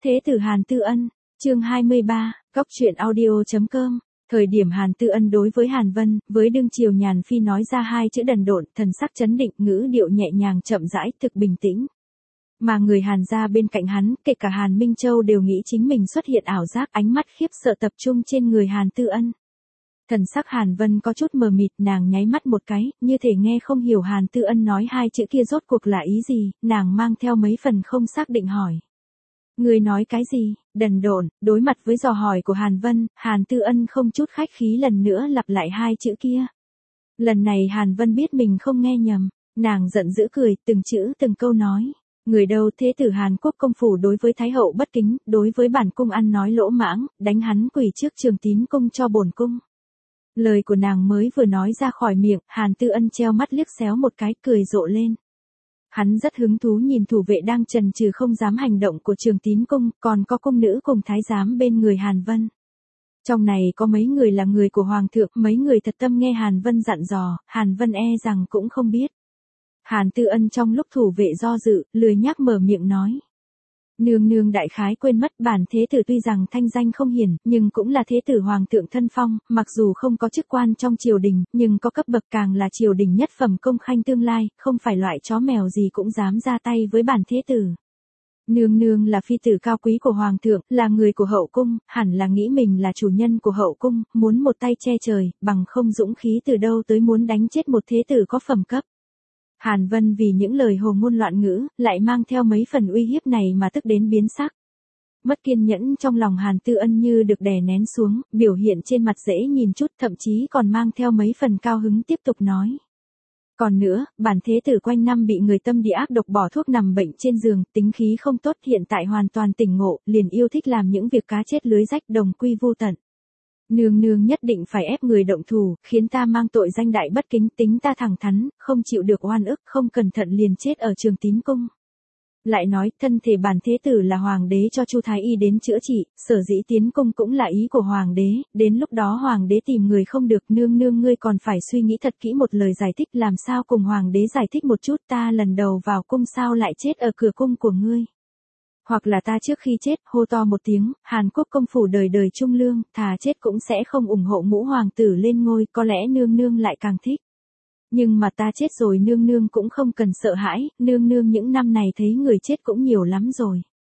Thế tử Hàn Tư Ân, chương 23, Góc truyện audio.com. Thời điểm Hàn Tư Ân đối với Hàn Vân, với đương triều nhàn phi nói ra hai chữ đần độn, thần sắc chấn định, ngữ điệu nhẹ nhàng chậm rãi, thực bình tĩnh. Mà người Hàn gia bên cạnh hắn, kể cả Hàn Minh Châu đều nghĩ chính mình xuất hiện ảo giác, ánh mắt khiếp sợ tập trung trên người Hàn Tư Ân. Thần sắc Hàn Vân có chút mờ mịt, nàng nháy mắt một cái, như thể nghe không hiểu Hàn Tư Ân nói hai chữ kia rốt cuộc là ý gì, nàng mang theo mấy phần không xác định hỏi. Người nói cái gì, đần độn, đối mặt với dò hỏi của Hàn Vân, Hàn Tư Ân không chút khách khí lần nữa lặp lại hai chữ kia. Lần này Hàn Vân biết mình không nghe nhầm, nàng giận dữ cười, từng chữ từng câu nói. Người đâu thế tử Hàn Quốc công phủ đối với Thái hậu bất kính, đối với bản cung ăn nói lỗ mãng, đánh hắn quỳ trước Trường Tín cung cho bổn cung. Lời của nàng mới vừa nói ra khỏi miệng, Hàn Tư Ân treo mắt liếc xéo một cái, cười rộ lên. Hắn rất hứng thú nhìn thủ vệ đang chần chừ không dám hành động của Trường Tín cung, còn có cung nữ cùng thái giám bên người Hàn Vân. Trong này có mấy người là người của Hoàng thượng, mấy người thật tâm nghe Hàn Vân dặn dò, Hàn Vân e rằng cũng không biết. Hàn Tư Ân trong lúc thủ vệ do dự, lười nhác mở miệng nói. Nương nương đại khái quên mất bản thế tử tuy rằng thanh danh không hiển, nhưng cũng là thế tử hoàng thượng thân phong, mặc dù không có chức quan trong triều đình, nhưng có cấp bậc càng là triều đình nhất phẩm công khanh tương lai, không phải loại chó mèo gì cũng dám ra tay với bản thế tử. Nương nương là phi tử cao quý của hoàng thượng, là người của hậu cung, hẳn là nghĩ mình là chủ nhân của hậu cung, muốn một tay che trời, bằng không dũng khí từ đâu tới muốn đánh chết một thế tử có phẩm cấp. Hàn Vân vì những lời hồ ngôn loạn ngữ, lại mang theo mấy phần uy hiếp này mà tức đến biến sắc. Mất kiên nhẫn trong lòng Hàn Tư Ân như được đè nén xuống, biểu hiện trên mặt dễ nhìn chút, thậm chí còn mang theo mấy phần cao hứng tiếp tục nói. Còn nữa, bản thế tử quanh năm bị người tâm địa ác độc bỏ thuốc nằm bệnh trên giường, tính khí không tốt, hiện tại hoàn toàn tỉnh ngộ, liền yêu thích làm những việc cá chết lưới rách, đồng quy vu tận. Nương nương nhất định phải ép người động thủ, khiến ta mang tội danh đại bất kính, tính ta thẳng thắn, không chịu được oan ức, không cẩn thận liền chết ở Trường Tín cung. Lại nói, thân thể bản thế tử là hoàng đế cho Chu Thái Y đến chữa trị, sở dĩ tiến cung cũng là ý của hoàng đế, đến lúc đó hoàng đế tìm người không được, nương nương ngươi còn phải suy nghĩ thật kỹ một lời giải thích, làm sao cùng hoàng đế giải thích một chút, ta lần đầu vào cung sao lại chết ở cửa cung của ngươi. Hoặc là ta trước khi chết, hô to một tiếng, Hàn Quốc công phủ đời đời trung lương, thà chết cũng sẽ không ủng hộ ngũ hoàng tử lên ngôi, có lẽ nương nương lại càng thích. Nhưng mà ta chết rồi nương nương cũng không cần sợ hãi, nương nương những năm này thấy người chết cũng nhiều lắm rồi.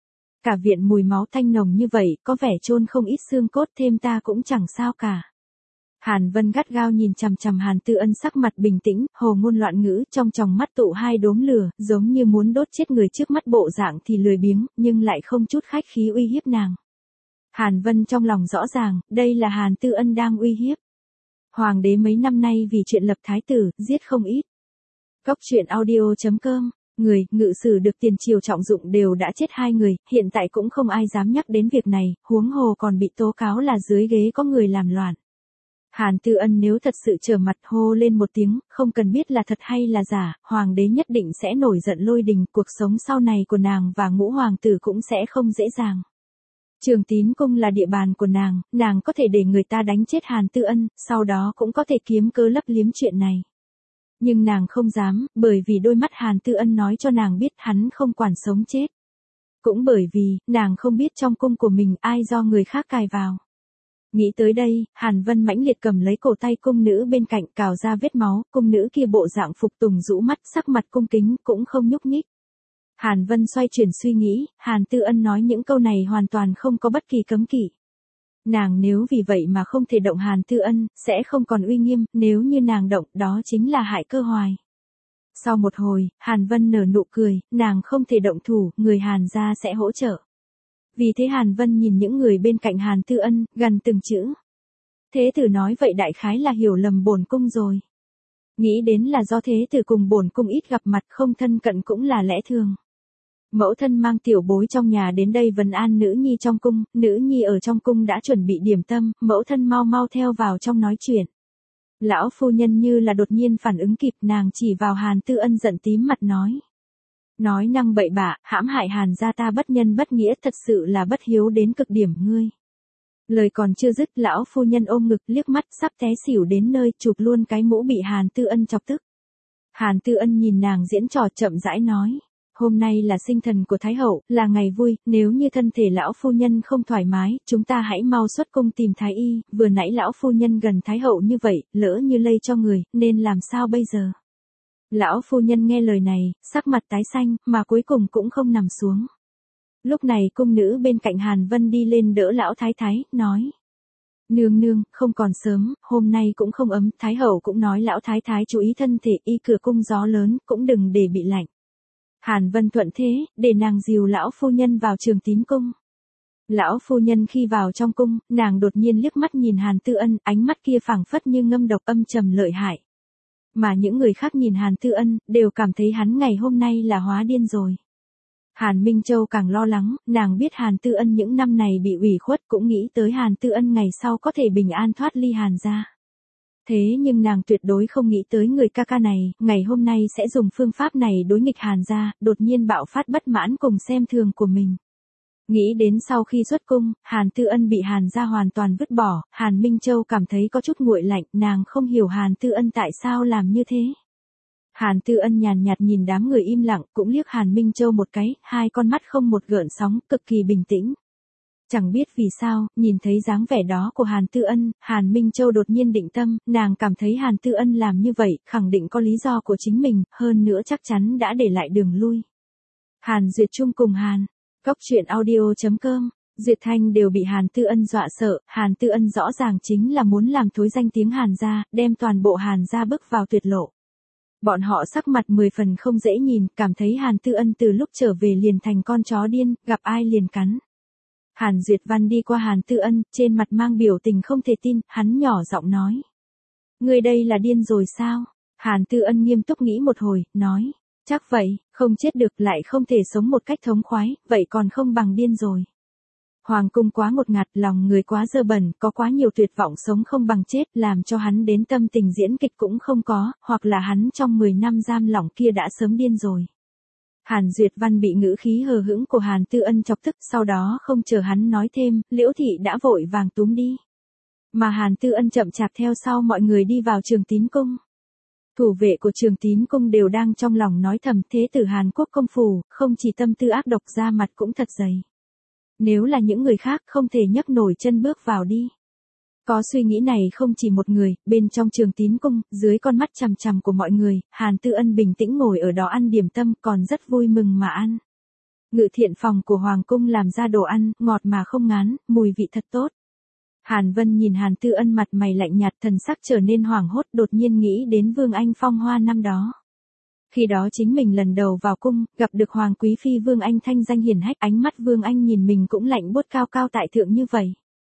Cả viện mùi máu thanh nồng như vậy, có vẻ chôn không ít xương cốt, thêm ta cũng chẳng sao cả. Hàn Vân gắt gao nhìn chằm chằm Hàn Tư Ân, sắc mặt bình tĩnh, hồ ngôn loạn ngữ, trong tròng mắt tụ hai đốm lửa, giống như muốn đốt chết người trước mắt, bộ dạng thì lười biếng, nhưng lại không chút khách khí uy hiếp nàng. Hàn Vân trong lòng rõ ràng, đây là Hàn Tư Ân đang uy hiếp. Hoàng đế mấy năm nay vì chuyện lập thái tử, giết không ít. Góc truyện audio.com, ngự sử được tiền triều trọng dụng đều đã chết 2 người, hiện tại cũng không ai dám nhắc đến việc này, huống hồ còn bị tố cáo là dưới ghế có người làm loạn. Hàn Tư Ân nếu thật sự trở mặt hô lên một tiếng, không cần biết là thật hay là giả, hoàng đế nhất định sẽ nổi giận lôi đình, cuộc sống sau này của nàng và ngũ hoàng tử cũng sẽ không dễ dàng. Trường Tín cung là địa bàn của nàng có thể để người ta đánh chết Hàn Tư Ân, sau đó cũng có thể kiếm cớ lấp liếm chuyện này. Nhưng nàng không dám, bởi vì đôi mắt Hàn Tư Ân nói cho nàng biết hắn không quản sống chết. Cũng bởi vì, nàng không biết trong cung của mình ai do người khác cài vào. Nghĩ tới đây, Hàn Vân mãnh liệt cầm lấy cổ tay cung nữ bên cạnh, cào ra vết máu, cung nữ kia bộ dạng phục tùng rũ mắt, sắc mặt cung kính, cũng không nhúc nhích. Hàn Vân xoay chuyển suy nghĩ, Hàn Tư Ân nói những câu này hoàn toàn không có bất kỳ cấm kỵ. Nàng nếu vì vậy mà không thể động Hàn Tư Ân, sẽ không còn uy nghiêm, nếu như nàng động, đó chính là hại cơ hoài. Sau một hồi, Hàn Vân nở nụ cười, nàng không thể động thủ, người Hàn gia sẽ hỗ trợ. Vì thế Hàn Vân nhìn những người bên cạnh Hàn Tư Ân, gần từng chữ. Thế tử nói vậy đại khái là hiểu lầm bổn cung rồi. Nghĩ đến là do thế tử cùng bổn cung ít gặp mặt, không thân cận cũng là lẽ thường. Mẫu thân mang tiểu bối trong nhà đến đây vấn an nữ nhi trong cung, nữ nhi ở trong cung đã chuẩn bị điểm tâm, mẫu thân mau mau theo vào trong nói chuyện. Lão phu nhân như là đột nhiên phản ứng kịp, nàng chỉ vào Hàn Tư Ân giận tím mặt nói. Nói năng bậy bạ, hãm hại Hàn gia ta bất nhân bất nghĩa, thật sự là bất hiếu đến cực điểm ngươi. Lời còn chưa dứt, lão phu nhân ôm ngực liếc mắt sắp té xỉu đến nơi, chụp luôn cái mũ bị Hàn Tư Ân chọc tức. Hàn Tư Ân nhìn nàng diễn trò chậm rãi nói. hôm nay là sinh thần của Thái hậu, là ngày vui, nếu như thân thể lão phu nhân không thoải mái, chúng ta hãy mau xuất cung tìm Thái y, vừa nãy lão phu nhân gần Thái hậu như vậy, lỡ như lây cho người, nên làm sao bây giờ? Lão phu nhân nghe lời này, sắc mặt tái xanh, mà cuối cùng cũng không nằm xuống. Lúc này cung nữ bên cạnh Hàn Vân đi lên đỡ lão thái thái, nói. Nương nương, không còn sớm, hôm nay cũng không ấm, Thái hậu cũng nói lão thái thái chú ý thân thể, y cửa cung gió lớn, cũng đừng để bị lạnh. Hàn Vân thuận thế, để nàng dìu lão phu nhân vào Trường Tín cung. Lão phu nhân khi vào trong cung, nàng đột nhiên liếc mắt nhìn Hàn Tư Ân, ánh mắt kia phảng phất như ngâm độc âm trầm lợi hại. Mà những người khác nhìn Hàn Tư Ân, đều cảm thấy hắn ngày hôm nay là hóa điên rồi. Hàn Minh Châu càng lo lắng, nàng biết Hàn Tư Ân những năm này bị ủy khuất, cũng nghĩ tới Hàn Tư Ân ngày sau có thể bình an thoát ly Hàn gia. Thế nhưng nàng tuyệt đối không nghĩ tới người ca ca này, ngày hôm nay sẽ dùng phương pháp này đối nghịch Hàn gia, đột nhiên bạo phát bất mãn cùng xem thường của mình. Nghĩ đến sau khi xuất cung, Hàn Tư Ân bị Hàn gia hoàn toàn vứt bỏ, Hàn Minh Châu cảm thấy có chút nguội lạnh, nàng không hiểu Hàn Tư Ân tại sao làm như thế. Hàn Tư Ân nhàn nhạt nhìn đám người im lặng, cũng liếc Hàn Minh Châu một cái, hai con mắt không một gợn sóng, cực kỳ bình tĩnh. Chẳng biết vì sao, nhìn thấy dáng vẻ đó của Hàn Tư Ân, Hàn Minh Châu đột nhiên định tâm, nàng cảm thấy Hàn Tư Ân làm như vậy, khẳng định có lý do của chính mình, hơn nữa chắc chắn đã để lại đường lui. Hàn Duyệt Trung cùng Hàn, Góc Truyện Audio.com, Duyệt Thanh đều bị Hàn Tư Ân dọa sợ, Hàn Tư Ân rõ ràng chính là muốn làm thối danh tiếng Hàn gia, đem toàn bộ Hàn gia bước vào tuyệt lộ. Bọn họ sắc mặt 10 phần không dễ nhìn, cảm thấy Hàn Tư Ân từ lúc trở về liền thành con chó điên, gặp ai liền cắn. Hàn Duyệt Văn đi qua Hàn Tư Ân, trên mặt mang biểu tình không thể tin, hắn nhỏ giọng nói. Người đây là điên rồi sao? Hàn Tư Ân nghiêm túc nghĩ một hồi, nói. Chắc vậy, không chết được lại không thể sống một cách thống khoái, vậy còn không bằng điên rồi. Hoàng cung quá ngột ngạt, lòng người quá dơ bẩn, có quá nhiều tuyệt vọng sống không bằng chết, làm cho hắn đến tâm tình diễn kịch cũng không có, hoặc là hắn trong 10 năm giam lỏng kia đã sớm điên rồi. Hàn Duyệt Văn bị ngữ khí hờ hững của Hàn Tư Ân chọc tức, sau đó không chờ hắn nói thêm, Liễu Thị đã vội vàng túm đi. Mà Hàn Tư Ân chậm chạp theo sau mọi người đi vào Trường Tín cung. Thủ vệ của Trường Tín cung đều đang trong lòng nói thầm, thế tử Hàn Quốc công phủ, không chỉ tâm tư ác độc, da mặt cũng thật dày. Nếu là những người khác không thể nhấc nổi chân bước vào đi. Có suy nghĩ này không chỉ một người, bên trong Trường Tín cung, dưới con mắt chằm chằm của mọi người, Hàn Tư Ân bình tĩnh ngồi ở đó ăn điểm tâm, còn rất vui mừng mà ăn. Ngự thiện phòng của Hoàng cung làm ra đồ ăn, ngọt mà không ngán, mùi vị thật tốt. Hàn Vân nhìn Hàn Tư Ân mặt mày lạnh nhạt, thần sắc trở nên hoảng hốt, đột nhiên nghĩ đến Vương Anh phong hoa năm đó. Khi đó chính mình lần đầu vào cung, gặp được Hoàng Quý Phi Vương Anh thanh danh hiển hách, ánh mắt Vương Anh nhìn mình cũng lạnh buốt cao cao tại thượng như vậy.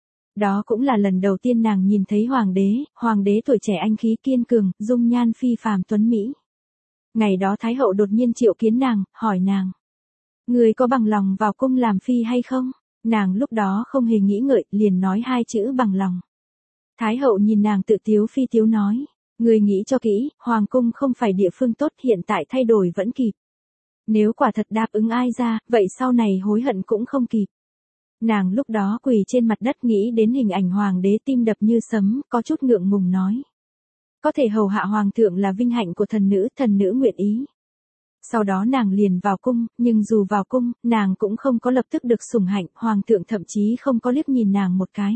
Đó cũng là lần đầu tiên nàng nhìn thấy Hoàng đế tuổi trẻ anh khí kiên cường, dung nhan phi phàm tuấn Mỹ. Ngày đó Thái hậu đột nhiên triệu kiến nàng, hỏi nàng. Người có bằng lòng vào cung làm phi hay không? Nàng lúc đó không hề nghĩ ngợi, liền nói hai chữ bằng lòng. Thái hậu nhìn nàng tự tiếu phi tiếu nói. Người nghĩ cho kỹ, Hoàng cung không phải địa phương tốt, hiện tại thay đổi vẫn kịp. Nếu quả thật đáp ứng ai ra, vậy sau này hối hận cũng không kịp. Nàng lúc đó quỳ trên mặt đất nghĩ đến hình ảnh Hoàng đế tim đập như sấm, có chút ngượng ngùng nói. Có thể hầu hạ Hoàng thượng là vinh hạnh của thần nữ nguyện ý. Sau đó nàng liền vào cung, nhưng dù vào cung, nàng cũng không có lập tức được sủng hạnh, Hoàng thượng thậm chí không có liếc nhìn nàng một cái.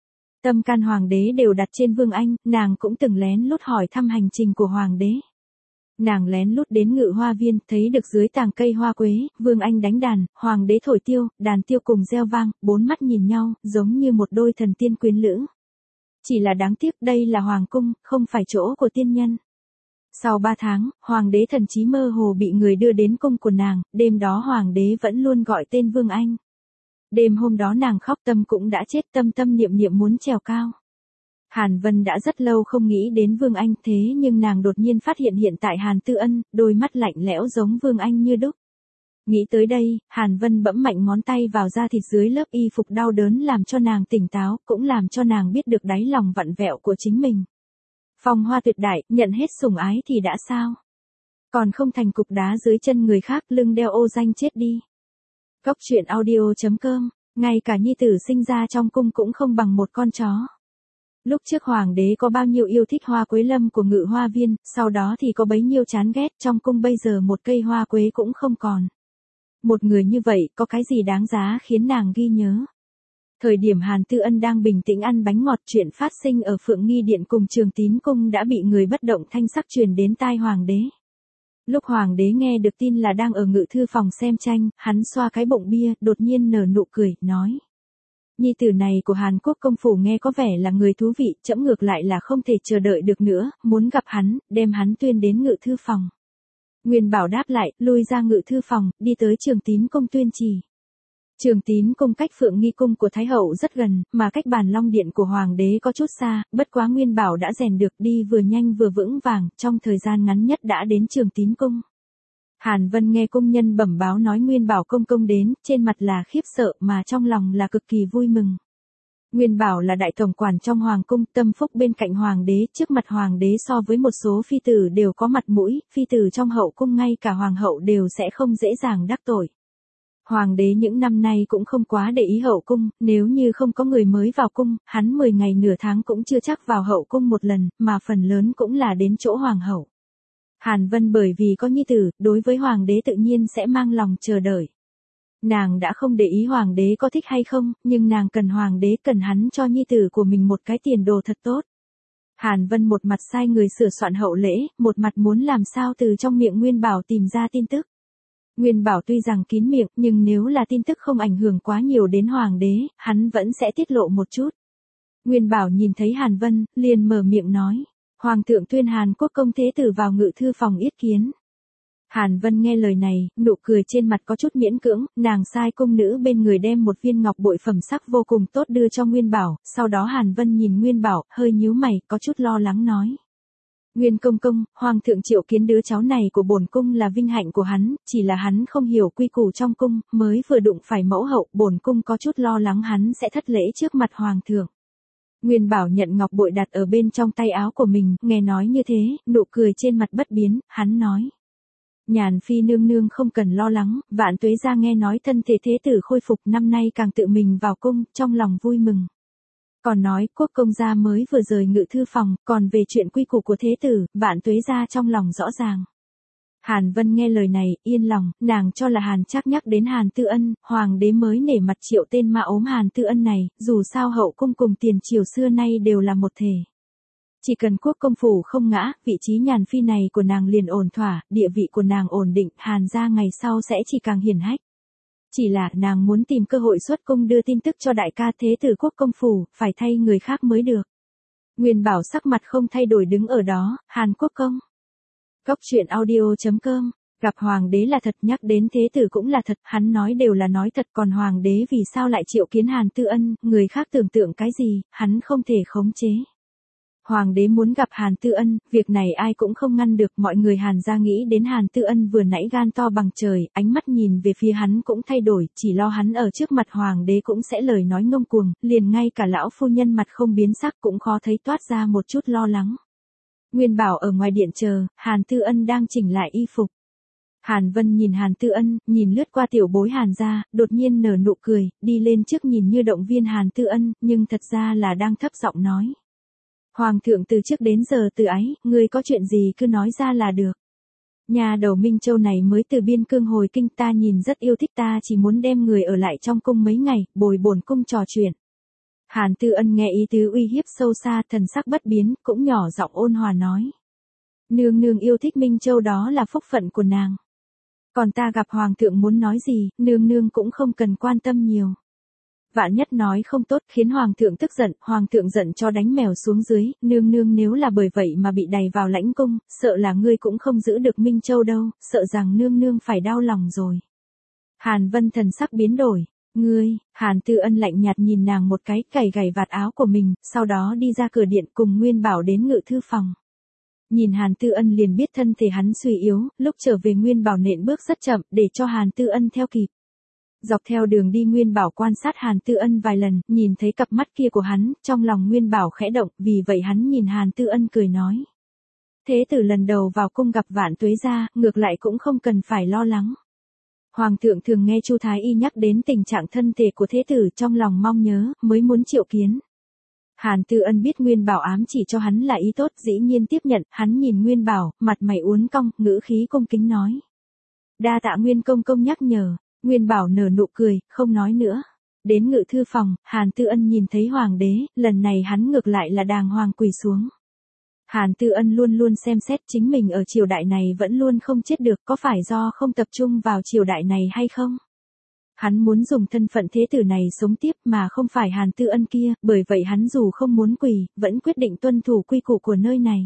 Tâm can Hoàng đế đều đặt trên Vương Anh, nàng cũng từng lén lút hỏi thăm hành trình của Hoàng đế. Nàng lén lút đến Ngự Hoa Viên, thấy được dưới tàng cây hoa quế, Vương Anh đánh đàn, Hoàng đế thổi tiêu, đàn tiêu cùng reo vang, bốn mắt nhìn nhau, giống như một đôi thần tiên quyến lữ. Chỉ là đáng tiếc đây là Hoàng cung, không phải chỗ của tiên nhân. Sau 3 tháng, Hoàng đế thần trí mơ hồ bị người đưa đến cung của nàng, đêm đó Hoàng đế vẫn luôn gọi tên Vương Anh. Đêm hôm đó nàng khóc, tâm cũng đã chết, tâm niệm niệm muốn trèo cao. Hàn Vân đã rất lâu không nghĩ đến Vương Anh, thế nhưng nàng đột nhiên phát hiện hiện tại Hàn Tư Ân, đôi mắt lạnh lẽo giống Vương Anh như đúc. Nghĩ tới đây, Hàn Vân bẫm mạnh ngón tay vào da thịt dưới lớp y phục, đau đớn làm cho nàng tỉnh táo, cũng làm cho nàng biết được đáy lòng vặn vẹo của chính mình. Phong hoa tuyệt đại, nhận hết sủng ái thì đã sao? Còn không thành cục đá dưới chân người khác, lưng đeo ô danh chết đi. Góc Truyện Audio.com, ngay cả nhi tử sinh ra trong cung cũng không bằng một con chó. Lúc trước hoàng đế có bao nhiêu yêu thích hoa quế lâm của Ngự Hoa Viên, sau đó thì có bấy nhiêu chán ghét, trong cung bây giờ một cây hoa quế cũng không còn. Một người như vậy có cái gì đáng giá khiến nàng ghi nhớ. Thời điểm Hàn Tư Ân đang bình tĩnh ăn bánh ngọt, chuyện phát sinh ở Phượng Nghi Điện cùng Trường Tín Cung đã bị người bất động thanh sắc truyền đến tai hoàng đế. Lúc hoàng đế nghe được tin là đang ở ngự thư phòng xem tranh, hắn xoa cái bụng bia, đột nhiên nở nụ cười, nói. Nhi tử này của Hàn Quốc công phủ nghe có vẻ là người thú vị, trẫm ngược lại là không thể chờ đợi được nữa, muốn gặp hắn, đem hắn tuyên đến ngự thư phòng. Nguyên Bảo đáp lại, lui ra ngự thư phòng, đi tới Trường Tín Cung tuyên chỉ. Trường Tín Cung cách Phượng Nghi Cung của Thái Hậu rất gần, mà cách Bàn Long Điện của Hoàng đế có chút xa, bất quá Nguyên Bảo đã rèn được, đi vừa nhanh vừa vững vàng, trong thời gian ngắn nhất đã đến Trường Tín Cung. Hàn Vân nghe cung nhân bẩm báo nói Nguyên Bảo công công đến, trên mặt là khiếp sợ mà trong lòng là cực kỳ vui mừng. Nguyên Bảo là đại tổng quản trong hoàng cung, tâm phúc bên cạnh hoàng đế, trước mặt hoàng đế so với một số phi tử đều có mặt mũi, phi tử trong hậu cung ngay cả hoàng hậu đều sẽ không dễ dàng đắc tội. Hoàng đế những năm nay cũng không quá để ý hậu cung, nếu như không có người mới vào cung, hắn 10 ngày nửa tháng cũng chưa chắc vào hậu cung một lần, mà phần lớn cũng là đến chỗ hoàng hậu. Hàn Vân bởi vì có nhi tử, đối với hoàng đế tự nhiên sẽ mang lòng chờ đợi. Nàng đã không để ý hoàng đế có thích hay không, nhưng nàng cần hoàng đế, cần hắn cho nhi tử của mình một cái tiền đồ thật tốt. Hàn Vân một mặt sai người sửa soạn hậu lễ, một mặt muốn làm sao từ trong miệng Nguyên Bảo tìm ra tin tức. Nguyên Bảo tuy rằng kín miệng, nhưng nếu là tin tức không ảnh hưởng quá nhiều đến hoàng đế, hắn vẫn sẽ tiết lộ một chút. Nguyên Bảo nhìn thấy Hàn Vân, liền mở miệng nói. Hoàng thượng tuyên Hàn Quốc công thế tử vào ngự thư phòng yết kiến. Hàn Vân nghe lời này, nụ cười trên mặt có chút miễn cưỡng, nàng sai cung nữ bên người đem một viên ngọc bội phẩm sắc vô cùng tốt đưa cho Nguyên Bảo, sau đó Hàn Vân nhìn Nguyên Bảo, hơi nhíu mày, có chút lo lắng nói. Nguyên công công, Hoàng thượng triệu kiến đứa cháu này của bổn cung là vinh hạnh của hắn, chỉ là hắn không hiểu quy củ trong cung, mới vừa đụng phải mẫu hậu, bổn cung có chút lo lắng hắn sẽ thất lễ trước mặt Hoàng thượng. Nguyên Bảo nhận ngọc bội đặt ở bên trong tay áo của mình, nghe nói như thế, nụ cười trên mặt bất biến, hắn nói. Nhàn phi nương nương không cần lo lắng, Vạn Tuế gia nghe nói thân thể thế tử khôi phục, năm nay càng tự mình vào cung, trong lòng vui mừng. Còn nói, quốc công gia mới vừa rời ngự thư phòng, còn về chuyện quy củ của thế tử, Vạn Tuế gia trong lòng rõ ràng. Hàn Vân nghe lời này, yên lòng, nàng cho là Hàn Trác nhắc đến Hàn Tư Ân, hoàng đế mới nể mặt triệu tên ma ốm Hàn Tư Ân này, dù sao hậu cung cùng tiền triều xưa nay đều là một thể. Chỉ cần quốc công phủ không ngã, vị trí nhàn phi này của nàng liền ổn thỏa, địa vị của nàng ổn định, Hàn gia ngày sau sẽ chỉ càng hiển hách. Chỉ là nàng muốn tìm cơ hội xuất cung đưa tin tức cho đại ca thế tử quốc công phủ, phải thay người khác mới được. Nguyên Bảo sắc mặt không thay đổi đứng ở đó, Hàn quốc công. Góc truyện audio.com, gặp hoàng đế là thật, nhắc đến thế tử cũng là thật, hắn nói đều là nói thật, còn hoàng đế vì sao lại triệu kiến Hàn Tư Ân, người khác tưởng tượng cái gì, hắn không thể khống chế. Hoàng đế muốn gặp Hàn Tư Ân, việc này ai cũng không ngăn được, mọi người Hàn gia nghĩ đến Hàn Tư Ân vừa nãy gan to bằng trời, ánh mắt nhìn về phía hắn cũng thay đổi, chỉ lo hắn ở trước mặt hoàng đế cũng sẽ lời nói ngông cuồng, liền ngay cả lão phu nhân mặt không biến sắc cũng khó thấy toát ra một chút lo lắng. Nguyên Bảo ở ngoài điện chờ, Hàn Tư Ân đang chỉnh lại y phục. Hàn Vân nhìn Hàn Tư Ân, nhìn lướt qua tiểu bối Hàn gia, đột nhiên nở nụ cười, đi lên trước nhìn như động viên Hàn Tư Ân, nhưng thật ra là đang thấp giọng nói. Hoàng thượng từ trước đến giờ từ ái, ngươi có chuyện gì cứ nói ra là được. Nhà đầu Minh Châu này mới từ biên cương hồi kinh, ta nhìn rất yêu thích, ta chỉ muốn đem người ở lại trong cung mấy ngày, bồi bổn cung trò chuyện. Hàn Tư Ân nghe ý tứ uy hiếp sâu xa, thần sắc bất biến, cũng nhỏ giọng ôn hòa nói. Nương nương yêu thích Minh Châu đó là phúc phận của nàng. Còn ta gặp hoàng thượng muốn nói gì, nương nương cũng không cần quan tâm nhiều. Vạn nhất nói không tốt khiến hoàng thượng tức giận, hoàng thượng giận cho đánh mèo xuống dưới, nương nương nếu là bởi vậy mà bị đày vào lãnh cung, sợ là ngươi cũng không giữ được Minh Châu đâu, sợ rằng nương nương phải đau lòng rồi. Hàn Vân thần sắc biến đổi, ngươi, Hàn Tư Ân lạnh nhạt nhìn nàng một cái, gảy gảy vạt áo của mình, sau đó đi ra cửa điện cùng Nguyên Bảo đến ngự thư phòng. Nhìn Hàn Tư Ân liền biết thân thể hắn suy yếu, lúc trở về Nguyên Bảo nện bước rất chậm, để cho Hàn Tư Ân theo kịp. Dọc theo đường đi Nguyên Bảo quan sát Hàn Tư Ân vài lần, nhìn thấy cặp mắt kia của hắn, trong lòng Nguyên Bảo khẽ động, vì vậy hắn nhìn Hàn Tư Ân cười nói. Thế tử lần đầu vào cung gặp Vạn Tuế gia, ngược lại cũng không cần phải lo lắng. Hoàng thượng thường nghe Chu Thái Y nhắc đến tình trạng thân thể của thế tử, trong lòng mong nhớ, mới muốn triệu kiến. Hàn Tư Ân biết Nguyên Bảo ám chỉ cho hắn là ý tốt, dĩ nhiên tiếp nhận, hắn nhìn Nguyên Bảo, mặt mày uốn cong, ngữ khí cung kính nói. Đa tạ Nguyên công công nhắc nhở. Nguyên Bảo nở nụ cười, không nói nữa. Đến ngự thư phòng, Hàn Tư Ân nhìn thấy hoàng đế, lần này hắn ngược lại là đàng hoàng quỳ xuống. Hàn Tư Ân luôn luôn xem xét chính mình ở triều đại này vẫn luôn không chết được, có phải do không tập trung vào triều đại này hay không? Hắn muốn dùng thân phận thế tử này sống tiếp mà không phải Hàn Tư Ân kia, bởi vậy hắn dù không muốn quỳ, vẫn quyết định tuân thủ quy củ của nơi này.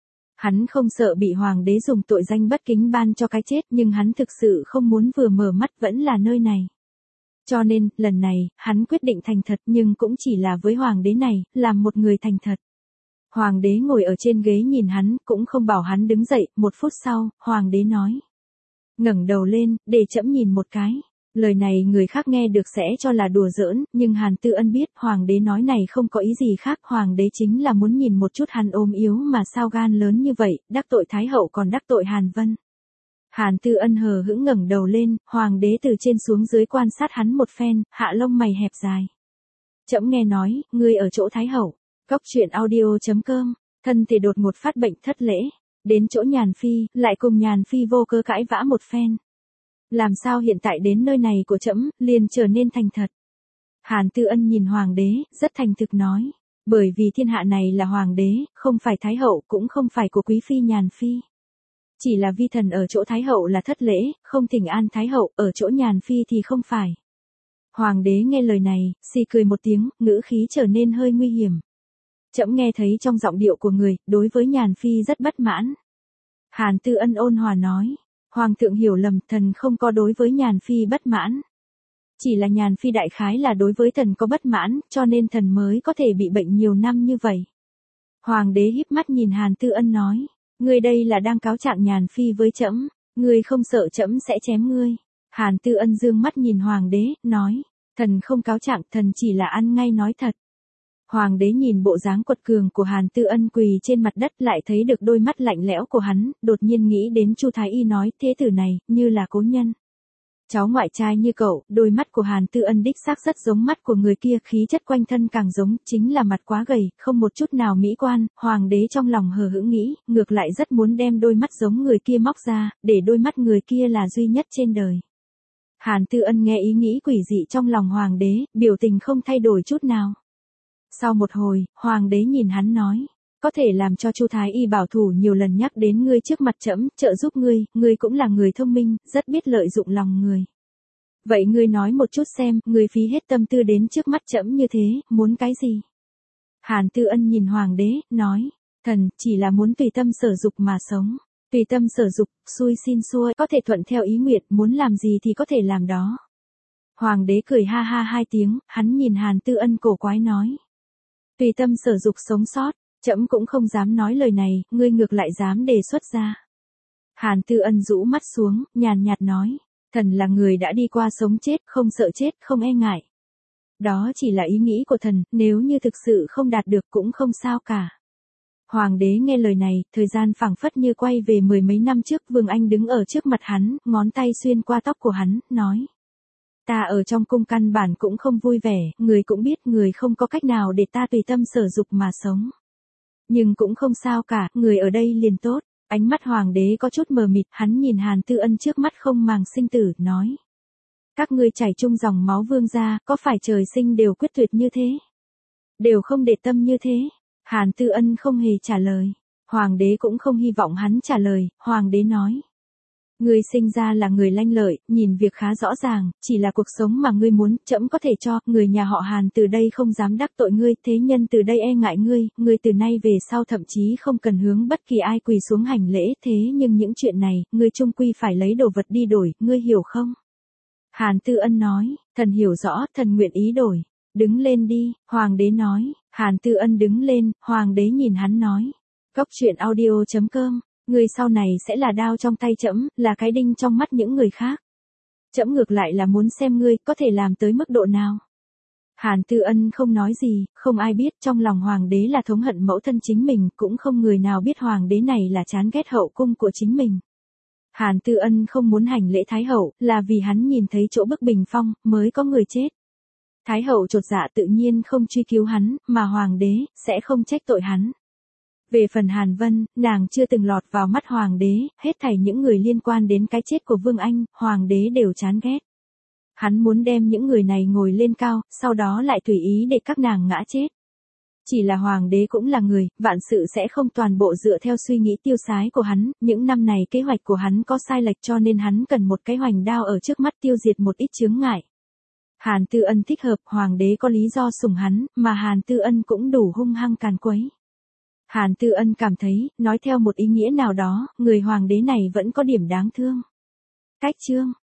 Hắn không sợ bị hoàng đế dùng tội danh bất kính ban cho cái chết, nhưng hắn thực sự không muốn vừa mở mắt vẫn là nơi này. Cho nên, lần này, hắn quyết định thành thật nhưng cũng chỉ là với hoàng đế này, làm một người thành thật. Hoàng đế ngồi ở trên ghế nhìn hắn, cũng không bảo hắn đứng dậy, 1 phút sau, hoàng đế nói. Ngẩng đầu lên, để trẫm nhìn một cái. Lời này người khác nghe được sẽ cho là đùa giỡn, nhưng Hàn Tư Ân biết hoàng đế nói này không có ý gì khác, hoàng đế chính là muốn nhìn một chút hắn ốm yếu mà sao gan lớn như vậy, đắc tội Thái hậu còn đắc tội Hàn Vân. Hàn Tư Ân hờ hững ngẩng đầu lên, hoàng đế từ trên xuống dưới quan sát hắn một phen, hạ lông mày hẹp dài. Trẫm nghe nói, ngươi ở chỗ Thái hậu. Góc truyện audio.com, thân thể đột ngột phát bệnh thất lễ, đến chỗ Nhàn Phi, lại cùng Nhàn Phi vô cớ cãi vã một phen. Làm sao hiện tại đến nơi này của trẫm liền trở nên thành thật? Hàn Tư Ân nhìn hoàng đế, rất thành thực nói, bởi vì thiên hạ này là hoàng đế, không phải Thái hậu cũng không phải của quý phi Nhàn Phi. Chỉ là vi thần ở chỗ Thái hậu là thất lễ, không thỉnh an Thái hậu, ở chỗ Nhàn Phi thì không phải. Hoàng đế nghe lời này, xì cười một tiếng, ngữ khí trở nên hơi nguy hiểm. Trẫm nghe thấy trong giọng điệu của người, đối với Nhàn Phi rất bất mãn. Hàn Tư Ân ôn hòa nói, Hoàng thượng hiểu lầm, thần không có đối với Nhàn Phi bất mãn. Chỉ là Nhàn Phi đại khái là đối với thần có bất mãn, cho nên thần mới có thể bị bệnh nhiều năm như vậy. Hoàng đế híp mắt nhìn Hàn Tư Ân nói, ngươi đây là đang cáo trạng Nhàn Phi với trẫm, ngươi không sợ trẫm sẽ chém ngươi. Hàn Tư Ân dương mắt nhìn hoàng đế, nói, thần không cáo trạng, thần chỉ là ăn ngay nói thật. Hoàng đế nhìn bộ dáng quật cường của Hàn Tư Ân quỳ trên mặt đất lại thấy được đôi mắt lạnh lẽo của hắn, đột nhiên nghĩ đến Chu Thái Y nói, thế tử này, như là cố nhân. Cháu ngoại trai như cậu, đôi mắt của Hàn Tư Ân đích xác rất giống mắt của người kia, khí chất quanh thân càng giống, chính là mặt quá gầy, không một chút nào mỹ quan, hoàng đế trong lòng hờ hững nghĩ, ngược lại rất muốn đem đôi mắt giống người kia móc ra, để đôi mắt người kia là duy nhất trên đời. Hàn Tư Ân nghe ý nghĩ quỷ dị trong lòng hoàng đế, biểu tình không thay đổi chút nào. Sau một hồi, hoàng đế nhìn hắn nói, có thể làm cho Chu Thái Y bảo thủ nhiều lần nhắc đến ngươi trước mặt trẫm, trợ giúp ngươi cũng là người thông minh, rất biết lợi dụng lòng người. Vậy ngươi nói một chút xem, ngươi phí hết tâm tư đến trước mắt trẫm như thế, muốn cái gì? Hàn Tư Ân nhìn hoàng đế, nói, thần chỉ là muốn tùy tâm sở dục mà sống. Tùy tâm sở dục, xuôi xin xuôi, có thể thuận theo ý nguyện, muốn làm gì thì có thể làm đó. Hoàng đế cười ha ha 2 tiếng, hắn nhìn Hàn Tư Ân cổ quái nói. Tùy tâm sở dục sống sót, trẫm cũng không dám nói lời này, ngươi ngược lại dám đề xuất ra. Hàn Tư Ân rũ mắt xuống, nhàn nhạt nói, thần là người đã đi qua sống chết, không sợ chết, không e ngại. Đó chỉ là ý nghĩ của thần, nếu như thực sự không đạt được cũng không sao cả. Hoàng đế nghe lời này, thời gian phảng phất như quay về 10 mấy năm trước, Vương Anh đứng ở trước mặt hắn, ngón tay xuyên qua tóc của hắn, nói. Ta ở trong cung căn bản cũng không vui vẻ, người cũng biết người không có cách nào để ta tùy tâm sở dục mà sống. Nhưng cũng không sao cả, người ở đây liền tốt. Ánh mắt hoàng đế có chút mờ mịt, hắn nhìn Hàn Tư Ân trước mắt không màng sinh tử, nói. Các ngươi chảy chung dòng máu Vương gia, có phải trời sinh đều quyết tuyệt như thế? Đều không để tâm như thế? Hàn Tư Ân không hề trả lời. Hoàng đế cũng không hy vọng hắn trả lời, hoàng đế nói. Ngươi sinh ra là người lanh lợi, nhìn việc khá rõ ràng, chỉ là cuộc sống mà ngươi muốn, trẫm có thể cho, người nhà họ Hàn từ đây không dám đắc tội ngươi, thế nhân từ đây e ngại ngươi từ nay về sau thậm chí không cần hướng bất kỳ ai quỳ xuống hành lễ, thế nhưng những chuyện này, ngươi chung quy phải lấy đồ vật đi đổi, ngươi hiểu không? Hàn Tư Ân nói, thần hiểu rõ, thần nguyện ý đổi. Đứng lên đi, hoàng đế nói. Hàn Tư Ân đứng lên, hoàng đế nhìn hắn nói. Góc truyện audio.com, ngươi sau này sẽ là đao trong tay trẫm, là cái đinh trong mắt những người khác. Trẫm ngược lại là muốn xem ngươi có thể làm tới mức độ nào. Hàn Tư Ân không nói gì, không ai biết trong lòng hoàng đế là thống hận mẫu thân chính mình, cũng không người nào biết hoàng đế này là chán ghét hậu cung của chính mình. Hàn Tư Ân không muốn hành lễ Thái hậu, là vì hắn nhìn thấy chỗ bức bình phong, mới có người chết. Thái hậu chột dạ tự nhiên không truy cứu hắn, mà hoàng đế sẽ không trách tội hắn. Về phần Hàn Vân, nàng chưa từng lọt vào mắt hoàng đế, hết thảy những người liên quan đến cái chết của Vương Anh, hoàng đế đều chán ghét. Hắn muốn đem những người này ngồi lên cao, sau đó lại tùy ý để các nàng ngã chết. Chỉ là hoàng đế cũng là người, vạn sự sẽ không toàn bộ dựa theo suy nghĩ tiêu sái của hắn, những năm này kế hoạch của hắn có sai lệch cho nên hắn cần một cái hoành đao ở trước mắt tiêu diệt một ít chướng ngại. Hàn Tư Ân thích hợp, hoàng đế có lý do sủng hắn, mà Hàn Tư Ân cũng đủ hung hăng càn quấy. Hàn Tư Ân cảm thấy, nói theo một ý nghĩa nào đó, người hoàng đế này vẫn có điểm đáng thương. Cách chương